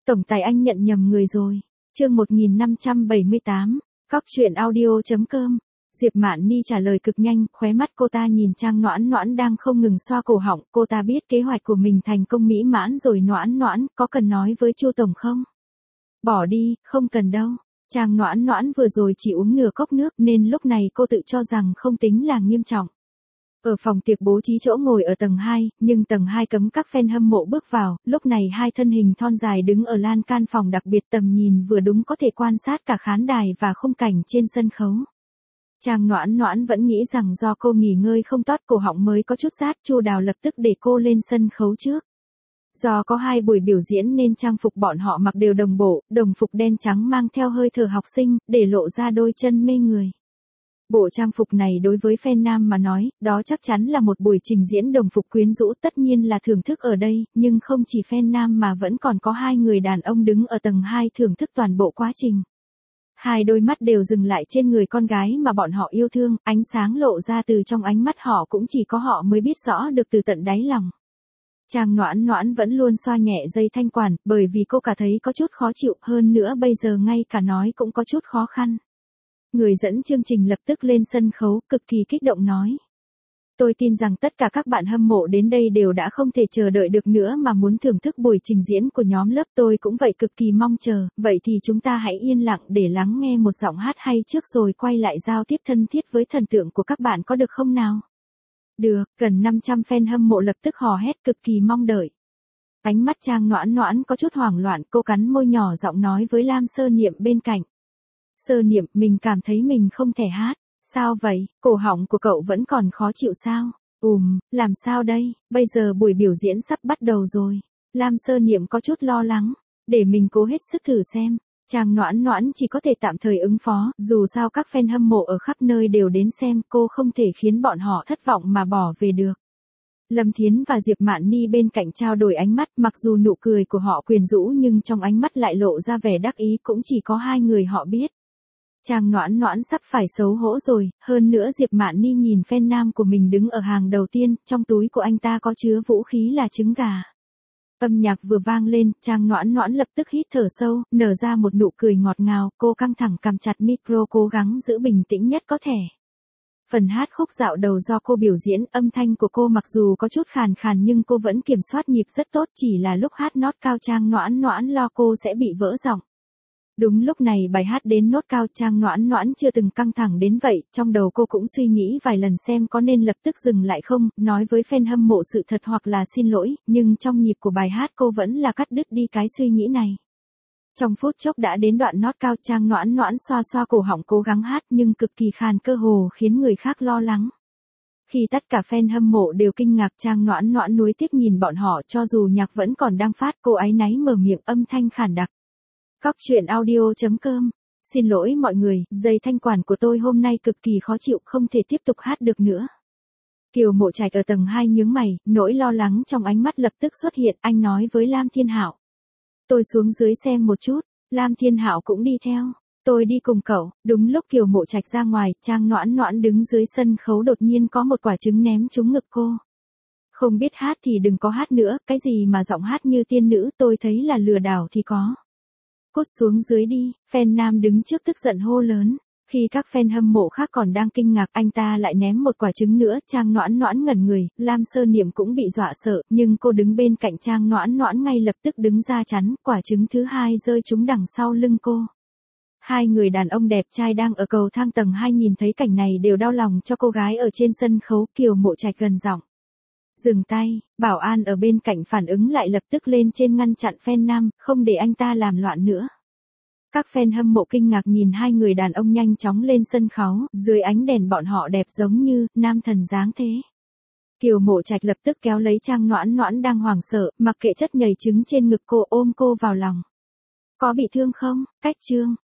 Tổng tài anh nhận nhầm người rồi. Chương 1578, cóc.audio.com. Diệp Mạn Ni trả lời cực nhanh, khóe mắt cô ta nhìn Trang Noãn Noãn đang không ngừng xoa cổ họng, cô ta biết kế hoạch của mình thành công mỹ mãn rồi. Noãn Noãn, có cần nói với Chu tổng không? Bỏ đi, không cần đâu. Trang Noãn Noãn vừa rồi chỉ uống nửa cốc nước nên lúc này cô tự cho rằng không tính là nghiêm trọng. Ở phòng tiệc bố trí chỗ ngồi ở tầng 2, nhưng tầng 2 cấm các fan hâm mộ bước vào, lúc này hai thân hình thon dài đứng ở lan can phòng đặc biệt, tầm nhìn vừa đúng có thể quan sát cả khán đài và khung cảnh trên sân khấu. Trang Noãn Noãn vẫn nghĩ rằng do cô nghỉ ngơi không tốt cổ họng mới có chút rát, Chu Đào lập tức để cô lên sân khấu trước. Do có hai buổi biểu diễn nên trang phục bọn họ mặc đều đồng bộ, đồng phục đen trắng mang theo hơi thở học sinh, để lộ ra đôi chân mê người. Bộ trang phục này đối với fan nam mà nói, đó chắc chắn là một buổi trình diễn đồng phục quyến rũ, tất nhiên là thưởng thức ở đây, nhưng không chỉ fan nam mà vẫn còn có hai người đàn ông đứng ở tầng 2 thưởng thức toàn bộ quá trình. Hai đôi mắt đều dừng lại trên người con gái mà bọn họ yêu thương, ánh sáng lộ ra từ trong ánh mắt họ cũng chỉ có họ mới biết rõ được từ tận đáy lòng. Trang Noãn Noãn vẫn luôn xoa nhẹ dây thanh quản, bởi vì cô cả thấy có chút khó chịu, hơn nữa bây giờ ngay cả nói cũng có chút khó khăn. Người dẫn chương trình lập tức lên sân khấu, cực kỳ kích động nói. Tôi tin rằng tất cả các bạn hâm mộ đến đây đều đã không thể chờ đợi được nữa mà muốn thưởng thức buổi trình diễn của nhóm lớp, tôi cũng vậy, cực kỳ mong chờ, vậy thì chúng ta hãy yên lặng để lắng nghe một giọng hát hay trước rồi quay lại giao tiếp thân thiết với thần tượng của các bạn có được không nào? Được, gần 500 fan hâm mộ lập tức hò hét cực kỳ mong đợi. Ánh mắt Trang Noãn Noãn có chút hoảng loạn, cô cắn môi nhỏ giọng nói với Lam Sơ Niệm bên cạnh. Sơ Niệm, mình cảm thấy mình không thể hát. Sao vậy, cổ họng của cậu vẫn còn khó chịu sao? Làm sao đây, bây giờ buổi biểu diễn sắp bắt đầu rồi. Lam Sơ Niệm có chút lo lắng, để mình cố hết sức thử xem. Trang Noãn Noãn chỉ có thể tạm thời ứng phó, dù sao các fan hâm mộ ở khắp nơi đều đến xem, cô không thể khiến bọn họ thất vọng mà bỏ về được. Lâm Thiến và Diệp Mạn Ni bên cạnh trao đổi ánh mắt, mặc dù nụ cười của họ quyến rũ nhưng trong ánh mắt lại lộ ra vẻ đắc ý, cũng chỉ có hai người họ biết. Trang Noãn Noãn sắp phải xấu hổ rồi, hơn nữa Diệp Mạn Ni nhìn fan nam của mình đứng ở hàng đầu tiên, trong túi của anh ta có chứa vũ khí là trứng gà. Âm nhạc vừa vang lên, Trang Noãn Noãn lập tức hít thở sâu, nở ra một nụ cười ngọt ngào, cô căng thẳng cầm chặt micro cố gắng giữ bình tĩnh nhất có thể. Phần hát khúc dạo đầu do cô biểu diễn, âm thanh của cô mặc dù có chút khàn khàn nhưng cô vẫn kiểm soát nhịp rất tốt, chỉ là lúc hát nốt cao Trang Noãn Noãn lo cô sẽ bị vỡ giọng. Đúng lúc này bài hát đến nốt cao, Trang Noãn Noãn chưa từng căng thẳng đến vậy, trong đầu cô cũng suy nghĩ vài lần xem có nên lập tức dừng lại không, nói với fan hâm mộ sự thật hoặc là xin lỗi, nhưng trong nhịp của bài hát cô vẫn là cắt đứt đi cái suy nghĩ này. Trong phút chốc đã đến đoạn nốt cao, Trang Noãn Noãn xoa xoa cổ họng cố gắng hát nhưng cực kỳ khàn, cơ hồ khiến người khác lo lắng. Khi tất cả fan hâm mộ đều kinh ngạc, Trang Noãn Noãn nuối tiếc nhìn bọn họ, cho dù nhạc vẫn còn đang phát, cô áy náy mở miệng, âm thanh khàn đặc. Cóc.audio.com. Xin lỗi mọi người, dây thanh quản của tôi hôm nay cực kỳ khó chịu, không thể tiếp tục hát được nữa. Kiều Mộ Trạch ở tầng 2 nhướng mày, nỗi lo lắng trong ánh mắt lập tức xuất hiện, anh nói với Lam Thiên Hạo. Tôi xuống dưới xem một chút, Lam Thiên Hạo cũng đi theo. Tôi đi cùng cậu. Đúng lúc Kiều Mộ Trạch ra ngoài, Trang Noãn Noãn đứng dưới sân khấu đột nhiên có một quả trứng ném trúng ngực cô. Không biết hát thì đừng có hát nữa, cái gì mà giọng hát như tiên nữ, tôi thấy là lừa đảo thì có. Cút xuống dưới đi, fan nam đứng trước tức giận hô lớn. Khi các fan hâm mộ khác còn đang kinh ngạc, anh ta lại ném một quả trứng nữa, Trang Noãn Noãn ngẩn người, Lam Sơ Niệm cũng bị dọa sợ, nhưng cô đứng bên cạnh Trang Noãn Noãn ngay lập tức đứng ra chắn, quả trứng thứ hai rơi trúng đằng sau lưng cô. Hai người đàn ông đẹp trai đang ở cầu thang tầng 2 nhìn thấy cảnh này đều đau lòng cho cô gái ở trên sân khấu. Kiều Mộ Trạch gần giọng. Dừng tay, bảo an ở bên cạnh phản ứng lại lập tức lên trên ngăn chặn fan nam, không để anh ta làm loạn nữa. Các fan hâm mộ kinh ngạc nhìn hai người đàn ông nhanh chóng lên sân khấu, dưới ánh đèn bọn họ đẹp giống như nam thần dáng thế. Kiều Mộ Trạch lập tức kéo lấy Trang Noãn Noãn đang hoảng sợ, mặc kệ chất nhầy trứng trên ngực cô, ôm cô vào lòng. Có bị thương không, Cách Trương?